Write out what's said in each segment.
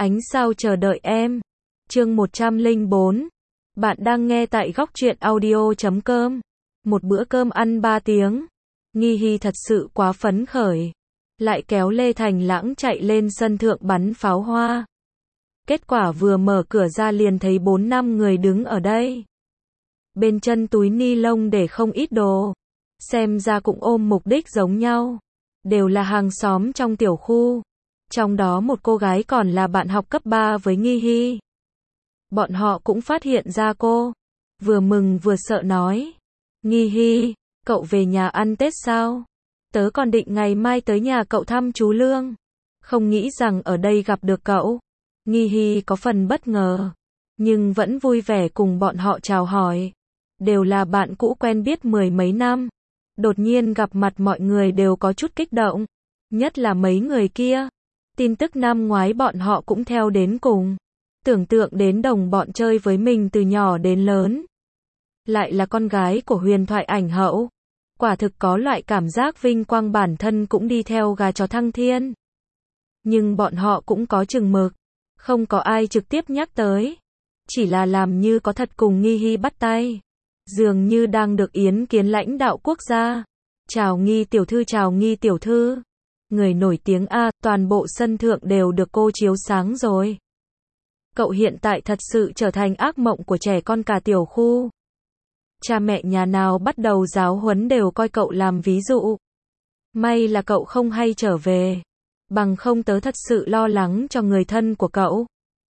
Ánh sao chờ đợi em. Chương 104. Bạn đang nghe tại góc truyện audio.com. Một bữa cơm ăn 3 tiếng. Nghi Hy thật sự quá phấn khởi. Lại kéo Lê Thành Lãng chạy lên sân thượng bắn pháo hoa. Kết quả vừa mở cửa ra liền thấy 4-5 người đứng ở đây. Bên chân túi ni lông để không ít đồ. Xem ra cũng ôm mục đích giống nhau. Đều là hàng xóm trong tiểu khu. Trong đó một cô gái còn là bạn học cấp 3 với Nghi Hy. Bọn họ cũng phát hiện ra cô. Vừa mừng vừa sợ nói. Nghi Hy, cậu về nhà ăn Tết sao? Tớ còn định ngày mai tới nhà cậu thăm chú Lương. Không nghĩ rằng ở đây gặp được cậu. Nghi Hy có phần bất ngờ. Nhưng vẫn vui vẻ cùng bọn họ chào hỏi. Đều là bạn cũ quen biết 10 mấy năm. Đột nhiên gặp mặt mọi người đều có chút kích động. Nhất là mấy người kia. Tin tức năm ngoái bọn họ cũng theo đến cùng. Tưởng tượng đến đồng bọn chơi với mình từ nhỏ đến lớn. Lại là con gái của huyền thoại ảnh hậu. Quả thực có loại cảm giác vinh quang bản thân cũng đi theo gà chó thăng thiên. Nhưng bọn họ cũng có chừng mực. Không có ai trực tiếp nhắc tới. Chỉ là làm như có thật cùng Nghi Hy bắt tay. Dường như đang được yến kiến lãnh đạo quốc gia. Chào Nghi tiểu thư, chào Nghi tiểu thư. Người nổi tiếng a, toàn bộ sân thượng đều được cô chiếu sáng rồi. Cậu hiện tại thật sự trở thành ác mộng của trẻ con cả tiểu khu. Cha mẹ nhà nào bắt đầu giáo huấn đều coi cậu làm ví dụ. May là cậu không hay trở về. Bằng không tớ thật sự lo lắng cho người thân của cậu.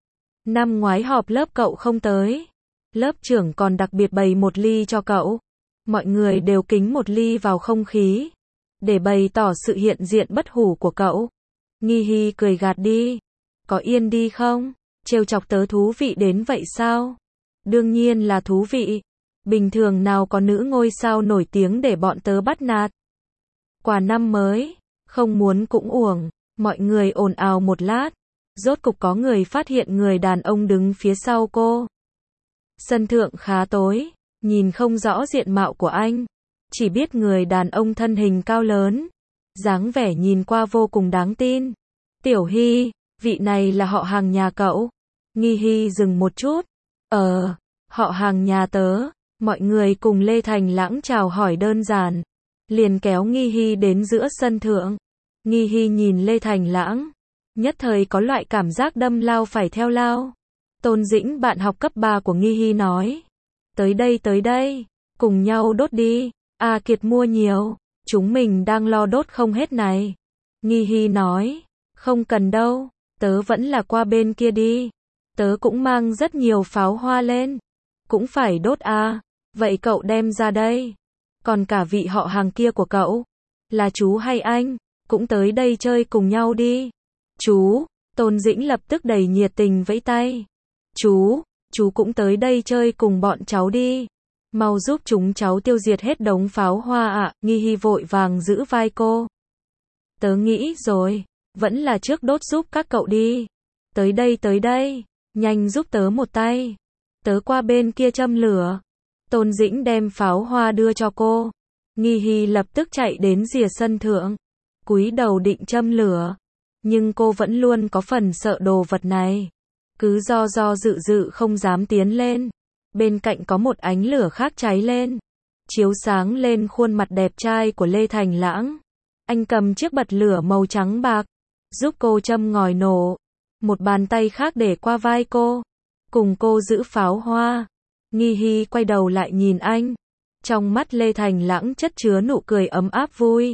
Năm ngoái họp lớp cậu không tới. Lớp trưởng còn đặc biệt bày một ly cho cậu. Mọi người đều kính một ly vào không khí. Để bày tỏ sự hiện diện bất hủ của cậu. Nghi Hy cười gạt đi. Có yên đi không? Trêu chọc tớ thú vị đến vậy sao? Đương nhiên là thú vị. Bình thường nào có nữ ngôi sao nổi tiếng để bọn tớ bắt nạt. Quà năm mới. Không muốn cũng uổng. Mọi người ồn ào một lát. Rốt cục có người phát hiện người đàn ông đứng phía sau cô. Sân thượng khá tối. Nhìn không rõ diện mạo của anh. Chỉ biết người đàn ông thân hình cao lớn. Dáng vẻ nhìn qua vô cùng đáng tin. Tiểu Hy, vị này là họ hàng nhà cậu. Nghi Hy dừng một chút. Họ hàng nhà tớ. Mọi người cùng Lê Thành Lãng chào hỏi đơn giản. Liền kéo Nghi Hy đến giữa sân thượng. Nghi Hy nhìn Lê Thành Lãng. Nhất thời có loại cảm giác đâm lao phải theo lao. Tôn Dĩnh bạn học cấp 3 của Nghi Hy nói. Tới đây. Cùng nhau đốt đi. Kiệt mua nhiều. Chúng mình đang lo đốt không hết này. Nghi Hy nói. Không cần đâu. Tớ vẫn là qua bên kia đi. Tớ cũng mang rất nhiều pháo hoa lên. Cũng phải đốt à. Vậy cậu đem ra đây. Còn cả vị họ hàng kia của cậu. Là chú hay anh. Cũng tới đây chơi cùng nhau đi. Chú. Tôn Dĩnh lập tức đầy nhiệt tình vẫy tay. Chú cũng tới đây chơi cùng bọn cháu đi. Mau giúp chúng cháu tiêu diệt hết đống pháo hoa ạ. Nghi Hy vội vàng giữ vai cô. Tớ nghĩ rồi. Vẫn là trước đốt giúp các cậu đi. Tới đây. Nhanh giúp tớ một tay. Tớ qua bên kia châm lửa. Tôn Dĩnh đem pháo hoa đưa cho cô. Nghi Hy lập tức chạy đến rìa sân thượng. Cúi đầu định châm lửa. Nhưng cô vẫn luôn có phần sợ đồ vật này. Cứ do dự không dám tiến lên. Bên cạnh có một ánh lửa khác cháy lên. Chiếu sáng lên khuôn mặt đẹp trai của Lê Thành Lãng. Anh cầm chiếc bật lửa màu trắng bạc. Giúp cô châm ngòi nổ. Một bàn tay khác để qua vai cô. Cùng cô giữ pháo hoa. Nghi Hy quay đầu lại nhìn anh. Trong mắt Lê Thành Lãng chất chứa nụ cười ấm áp vui.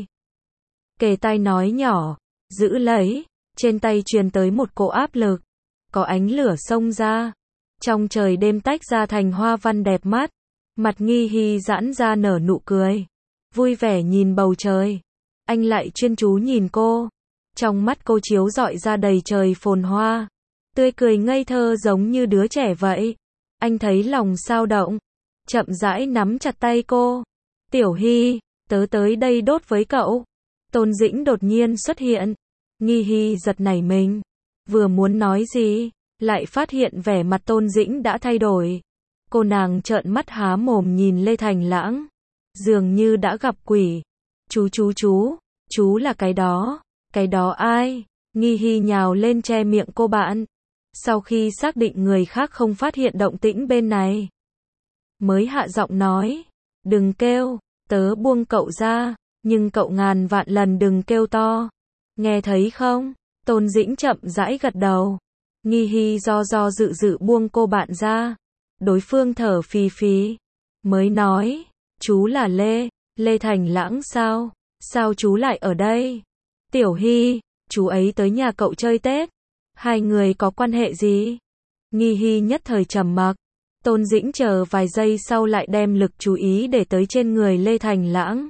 Kề tai nói nhỏ. Giữ lấy. Trên tay truyền tới một cỗ áp lực. Có ánh lửa xông ra. Trong trời đêm tách ra thành hoa văn đẹp mắt. Mặt Nghi Hy giãn ra nở nụ cười. Vui vẻ nhìn bầu trời. Anh lại chuyên chú nhìn cô. Trong mắt cô chiếu rọi ra đầy trời phồn hoa. Tươi cười ngây thơ giống như đứa trẻ vậy. Anh thấy lòng sao động. Chậm rãi nắm chặt tay cô. Tiểu Hy, tớ tới đây đốt với cậu. Tôn Dĩnh đột nhiên xuất hiện. Nghi Hy giật nảy mình. Vừa muốn nói gì, lại phát hiện vẻ mặt Tôn Dĩnh đã thay đổi. Cô nàng trợn mắt há mồm nhìn Lê Thành Lãng. Dường như đã gặp quỷ. Chú là cái đó ai? Nghi Hy nhào lên che miệng cô bạn. Sau khi xác định người khác không phát hiện động tĩnh bên này, mới hạ giọng nói, đừng kêu, tớ buông cậu ra, nhưng cậu ngàn vạn lần đừng kêu to. Nghe thấy không? Tôn Dĩnh chậm rãi gật đầu. Nghi Hy do dự buông cô bạn ra. Đối phương thở phì phì, mới nói, chú là Lê Thành Lãng sao? Sao chú lại ở đây? Tiểu Hy, chú ấy tới nhà cậu chơi Tết. Hai người có quan hệ gì? Nghi Hy nhất thời trầm mặc. Tôn Dĩnh chờ vài giây sau lại đem lực chú ý để tới trên người Lê Thành Lãng.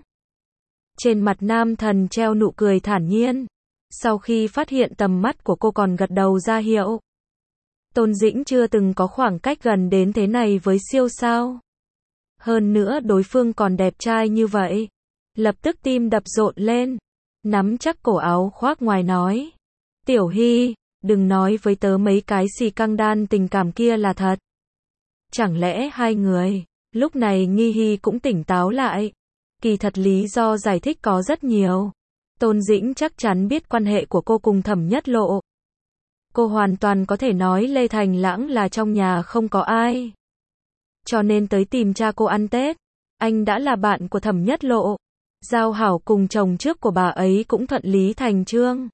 Trên mặt nam thần treo nụ cười thản nhiên. Sau khi phát hiện tầm mắt của cô còn gật đầu ra hiệu. Tôn Dĩnh chưa từng có khoảng cách gần đến thế này với siêu sao. Hơn nữa đối phương còn đẹp trai như vậy. Lập tức tim đập rộn lên. Nắm chắc cổ áo khoác ngoài nói. Tiểu Hy, đừng nói với tớ mấy cái xì căng đan tình cảm kia là thật. Chẳng lẽ hai người, lúc này Nghi Hy cũng tỉnh táo lại. Kỳ thật lý do giải thích có rất nhiều. Tôn Dĩnh chắc chắn biết quan hệ của cô cùng Thẩm Nhất Lộ. Cô hoàn toàn có thể nói Lê Thành Lãng là trong nhà không có ai. Cho nên tới tìm cha cô ăn Tết. Anh đã là bạn của Thẩm Nhất Lộ. Giao hảo cùng chồng trước của bà ấy cũng thuận lý thành chương.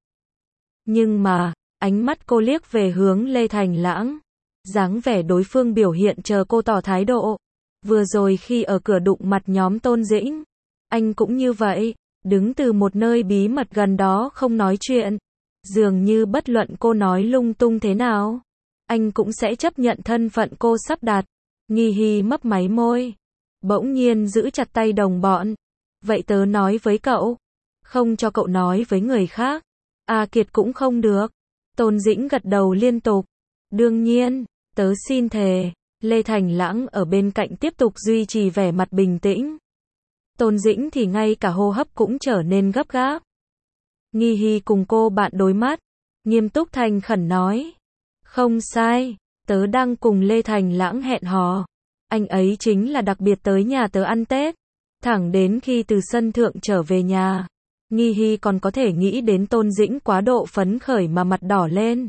Nhưng mà, ánh mắt cô liếc về hướng Lê Thành Lãng. Dáng vẻ đối phương biểu hiện chờ cô tỏ thái độ. Vừa rồi khi ở cửa đụng mặt nhóm Tôn Dĩnh, anh cũng như vậy, đứng từ một nơi bí mật gần đó không nói chuyện. Dường như bất luận cô nói lung tung thế nào, anh cũng sẽ chấp nhận thân phận cô sắp đặt. Nghi Hy mấp máy môi, bỗng nhiên giữ chặt tay đồng bọn. Vậy tớ nói với cậu, không cho cậu nói với người khác. A Kiệt cũng không được. Tôn Dĩnh gật đầu liên tục. Đương nhiên, tớ xin thề. Lê Thành Lãng ở bên cạnh tiếp tục duy trì vẻ mặt bình tĩnh. Tôn Dĩnh thì ngay cả hô hấp cũng trở nên gấp gáp. Nghi Hy cùng cô bạn đối mắt, nghiêm túc thành khẩn nói. Không sai, tớ đang cùng Lê Thành Lãng hẹn hò. Anh ấy chính là đặc biệt tới nhà tớ ăn Tết. Thẳng đến khi từ sân thượng trở về nhà, Nghi Hy còn có thể nghĩ đến Tôn Dĩnh quá độ phấn khởi mà mặt đỏ lên.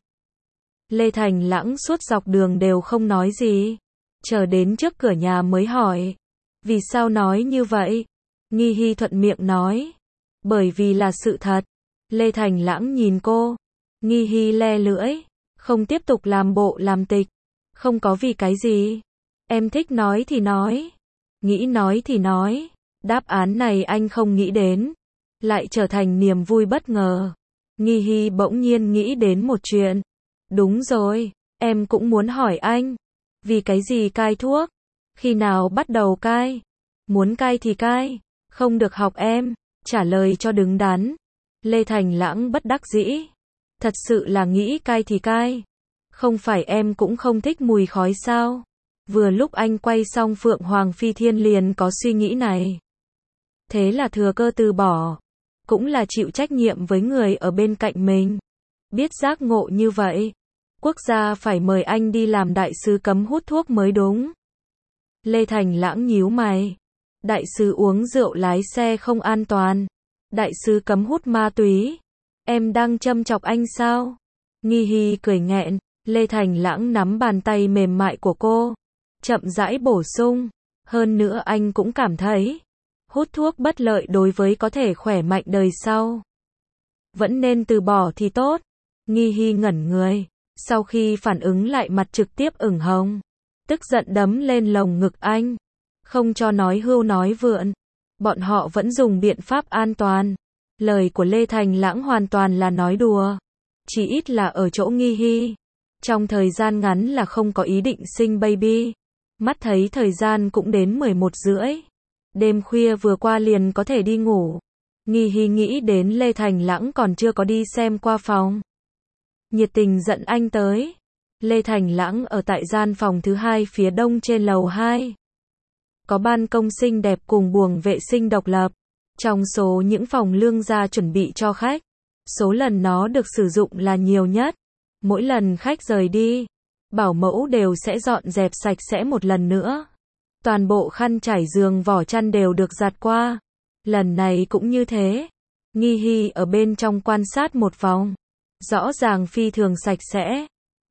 Lê Thành Lãng suốt dọc đường đều không nói gì. Chờ đến trước cửa nhà mới hỏi. Vì sao nói như vậy? Nghi Hy thuận miệng nói. Bởi vì là sự thật. Lê Thành Lãng nhìn cô. Nghi Hy le lưỡi. Không tiếp tục làm bộ làm tịch. Không có vì cái gì. Em thích nói thì nói. Nghĩ nói thì nói. Đáp án này anh không nghĩ đến. Lại trở thành niềm vui bất ngờ. Nghi Hy bỗng nhiên nghĩ đến một chuyện. Đúng rồi, em cũng muốn hỏi anh. Vì cái gì cai thuốc? Khi nào bắt đầu cai? Muốn cai thì cai. Không được học em. Trả lời cho đứng đắn. Lê Thành Lãng bất đắc dĩ. Thật sự là nghĩ cai thì cai. Không phải em cũng không thích mùi khói sao? Vừa lúc anh quay xong Phượng Hoàng Phi Thiên liền có suy nghĩ này. Thế là thừa cơ từ bỏ. Cũng là chịu trách nhiệm với người ở bên cạnh mình. Biết giác ngộ như vậy. Quốc gia phải mời anh đi làm đại sứ cấm hút thuốc mới đúng. Lê Thành Lãng nhíu mày. Đại sứ uống rượu lái xe không an toàn. Đại sứ cấm hút ma túy. Em đang châm chọc anh sao? Nghi Hy cười nghẹn. Lê Thành Lãng nắm bàn tay mềm mại của cô. Chậm rãi bổ sung. Hơn nữa anh cũng cảm thấy. Hút thuốc bất lợi đối với có thể khỏe mạnh đời sau. Vẫn nên từ bỏ thì tốt. Nghi Hy ngẩn người. Sau khi phản ứng lại mặt trực tiếp ửng hồng. Tức giận đấm lên lồng ngực anh. Không cho nói hưu nói vượn. Bọn họ vẫn dùng biện pháp an toàn. Lời của Lê Thành Lãng hoàn toàn là nói đùa. Chỉ ít là ở chỗ Nghi Hy. Trong thời gian ngắn là không có ý định sinh baby. Mắt thấy thời gian cũng đến 11:30. Đêm khuya vừa qua liền có thể đi ngủ. Nghi Hy nghĩ đến Lê Thành Lãng còn chưa có đi xem qua phòng. Nhiệt tình dẫn anh tới. Lê Thành Lãng ở tại gian phòng thứ 2 phía đông trên lầu 2. Có ban công xinh đẹp cùng buồng vệ sinh độc lập. Trong số những phòng lương gia chuẩn bị cho khách, số lần nó được sử dụng là nhiều nhất. Mỗi lần khách rời đi, bảo mẫu đều sẽ dọn dẹp sạch sẽ một lần nữa. Toàn bộ khăn trải giường vỏ chăn đều được giặt qua. Lần này cũng như thế. Nghi Hy ở bên trong quan sát một vòng. Rõ ràng phi thường sạch sẽ.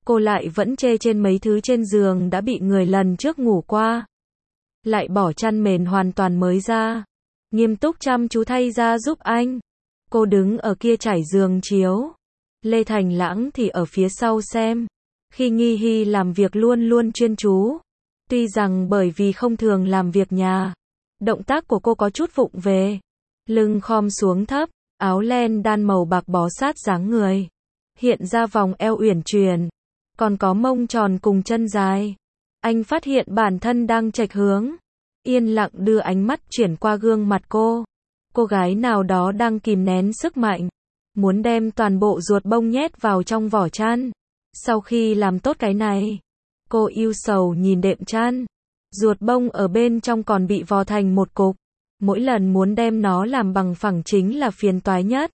cô lại vẫn chê trên mấy thứ trên giường đã bị người lần trước ngủ qua. Lại bỏ chăn mền hoàn toàn mới ra. Nghiêm túc chăm chú thay ra giúp anh. Cô đứng ở kia trải giường chiếu. Lê Thành Lãng thì ở phía sau xem. Khi Nghi Hy làm việc luôn luôn chuyên chú. Tuy rằng bởi vì không thường làm việc nhà, động tác của cô có chút vụng về. Lưng khom xuống thấp, áo len đan màu bạc bó sát dáng người. Hiện ra vòng eo uyển chuyển. Còn có mông tròn cùng chân dài. Anh phát hiện bản thân đang chệch hướng. Yên lặng đưa ánh mắt chuyển qua gương mặt cô. Cô gái nào đó đang kìm nén sức mạnh. Muốn đem toàn bộ ruột bông nhét vào trong vỏ chăn. Sau khi làm tốt cái này, cô ưu sầu nhìn đệm chăn. Ruột bông ở bên trong còn bị vò thành một cục. Mỗi lần muốn đem nó làm bằng phẳng chính là phiền toái nhất.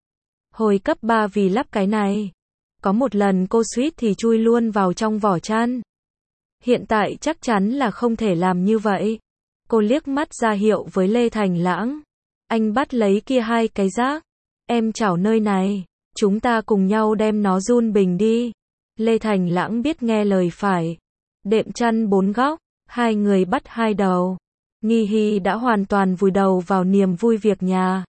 Hồi cấp 3 vì lắp cái này, có một lần cô suýt thì chui luôn vào trong vỏ chăn. Hiện tại chắc chắn là không thể làm như vậy. Cô liếc mắt ra hiệu với Lê Thành Lãng. Anh bắt lấy kia hai cái rác. Em chảo nơi này, chúng ta cùng nhau đem nó run bình đi. Lê Thành Lãng biết nghe lời phải. Đệm chăn 4 góc, hai người bắt hai đầu. Nghi Hy đã hoàn toàn vùi đầu vào niềm vui việc nhà.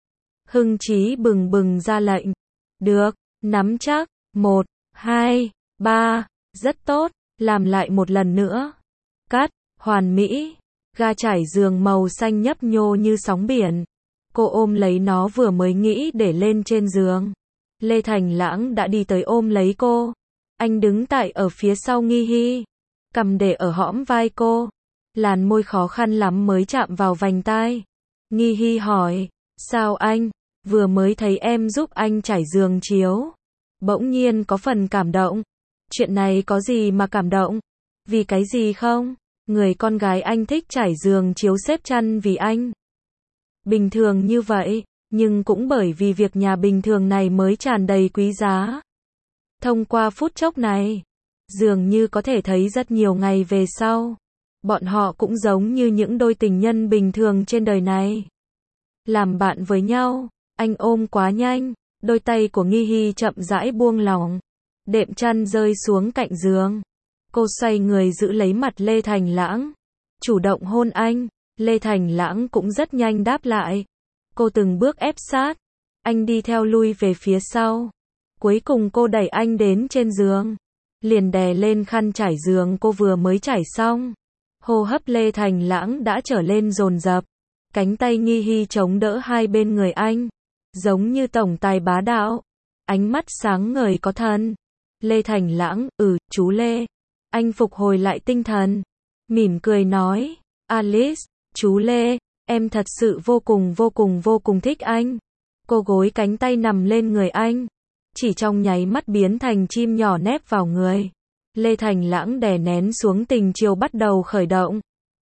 Hưng chí bừng bừng ra lệnh. Được, nắm chắc, 1, 2, 3, rất tốt, làm lại một lần nữa. Cắt, hoàn mỹ. Ga trải giường màu xanh nhấp nhô như sóng biển. Cô ôm lấy nó vừa mới nghĩ để lên trên giường. Lê Thành Lãng đã đi tới ôm lấy cô. Anh đứng tại ở phía sau Nghi Hy. Cầm để ở hõm vai cô. Làn môi khó khăn lắm mới chạm vào vành tai. Nghi Hy hỏi, sao anh, vừa mới thấy em giúp anh trải giường chiếu. Bỗng nhiên có phần cảm động. Chuyện này có gì mà cảm động? Vì cái gì không? Người con gái anh thích trải giường chiếu xếp chăn vì anh. Bình thường như vậy, nhưng cũng bởi vì việc nhà bình thường này mới tràn đầy quý giá. Thông qua phút chốc này, dường như có thể thấy rất nhiều ngày về sau, bọn họ cũng giống như những đôi tình nhân bình thường trên đời này. Làm bạn với nhau, anh ôm quá nhanh, đôi tay của Nghi Hy chậm rãi buông lỏng. Đệm chăn rơi xuống cạnh giường. Cô xoay người giữ lấy mặt Lê Thành Lãng. Chủ động hôn anh. Lê Thành Lãng cũng rất nhanh đáp lại. Cô từng bước ép sát. Anh đi theo lui về phía sau. Cuối cùng cô đẩy anh đến trên giường. Liền đè lên khăn trải giường cô vừa mới trải xong. Hô hấp Lê Thành Lãng đã trở lên dồn dập. Cánh tay Nghi Hy chống đỡ hai bên người anh. Giống như tổng tài bá đạo. Ánh mắt sáng ngời có thần. Lê Thành Lãng, chú Lê. Anh phục hồi lại tinh thần. Mỉm cười nói, Alice, chú Lê, em thật sự vô cùng thích anh. Cô gối cánh tay nằm lên người anh. Chỉ trong nháy mắt biến thành chim nhỏ nép vào người. Lê Thành Lãng đè nén xuống tình chiều bắt đầu khởi động.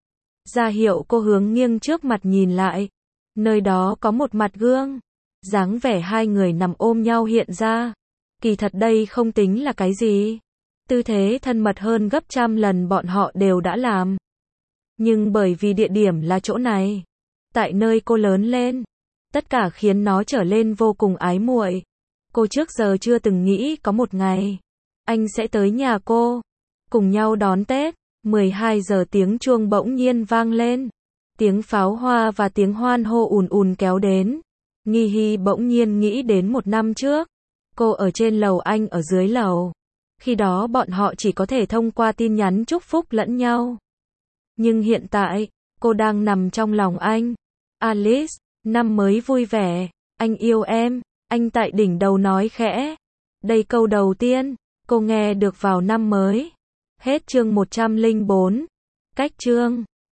Ra hiệu cô hướng nghiêng trước mặt nhìn lại. Nơi đó có một mặt gương. Dáng vẻ hai người nằm ôm nhau hiện ra. Kỳ thật đây không tính là cái gì. Tư thế thân mật hơn gấp trăm lần bọn họ đều đã làm. Nhưng bởi vì địa điểm là chỗ này, tại nơi cô lớn lên, tất cả khiến nó trở lên vô cùng ái muội. Cô trước giờ chưa từng nghĩ có một ngày anh sẽ tới nhà cô, cùng nhau đón Tết. 12 giờ tiếng chuông bỗng nhiên vang lên. Tiếng pháo hoa và tiếng hoan hô ùn ùn kéo đến. Nghi Hy bỗng nhiên nghĩ đến một năm trước. Cô ở trên lầu, anh ở dưới lầu. Khi đó bọn họ chỉ có thể thông qua tin nhắn chúc phúc lẫn nhau. Nhưng hiện tại, cô đang nằm trong lòng anh. Alice, năm mới vui vẻ. Anh yêu em. Anh tại đỉnh đầu nói khẽ. Đây câu đầu tiên cô nghe được vào năm mới. Hết chương 104. Cách chương